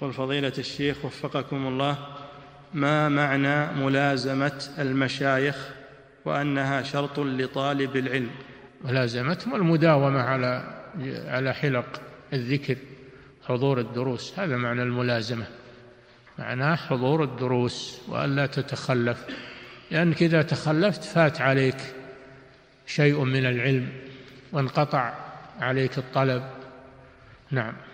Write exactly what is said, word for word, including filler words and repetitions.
يقول فضيلة الشيخ وفقكم الله، ما معنى ملازمة المشايخ وأنها شرط لطالب العلم؟ ملازمتهم المداومة على على حلق الذكر، حضور الدروس، هذا معنى الملازمة، معناه حضور الدروس وألا تتخلف، لأنك إذا تخلفت فات عليك شيء من العلم وانقطع عليك الطلب. نعم.